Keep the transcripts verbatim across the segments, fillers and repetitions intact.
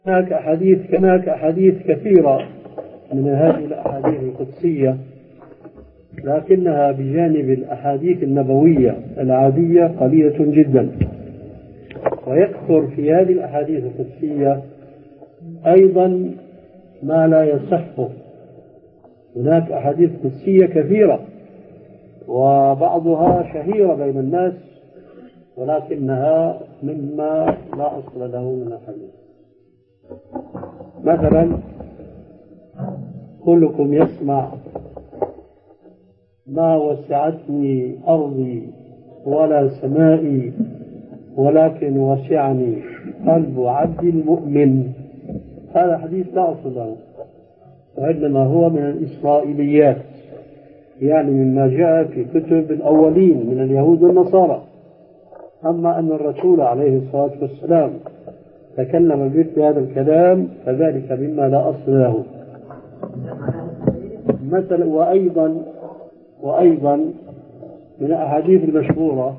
هناك أحاديث هناك أحاديث كثيرة من هذه الأحاديث القدسية، لكنها بجانب الأحاديث النبوية العادية قليلة جدا. ويكثر في هذه الأحاديث القدسية أيضا ما لا يصح. هناك أحاديث قدسية كثيرة وبعضها شهيرة بين الناس، ولكنها مما لا أصل له من الحديث. مثلا كلكم يسمع: ما وسعتني أرضي ولا سمائي ولكن وسعني قلب عبد المؤمن. هذا حديث لا أصل له، وإنما هو من الإسرائيليات، يعني مما جاء في كتب الأولين من اليهود والنصارى. أما أن الرسول عليه الصلاة والسلام تكلم بمثل هذا الكلام فذلك مما لا أصل له. مثلا وأيضا وأيضا من الأحاديث المشهورة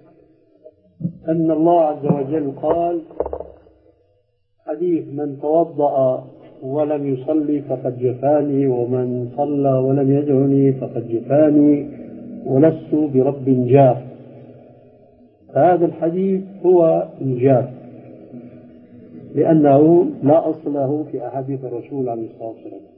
أن الله عز وجل قال: حديث من توضأ ولم يصلي فقد جفاني، ومن صلى ولم يدعني فقد جفاني، ولست برب جاف. هذا الحديث هو الجاف، لأنه لا أصل له في أحاديث الرسول عليه الصلاة والسلام.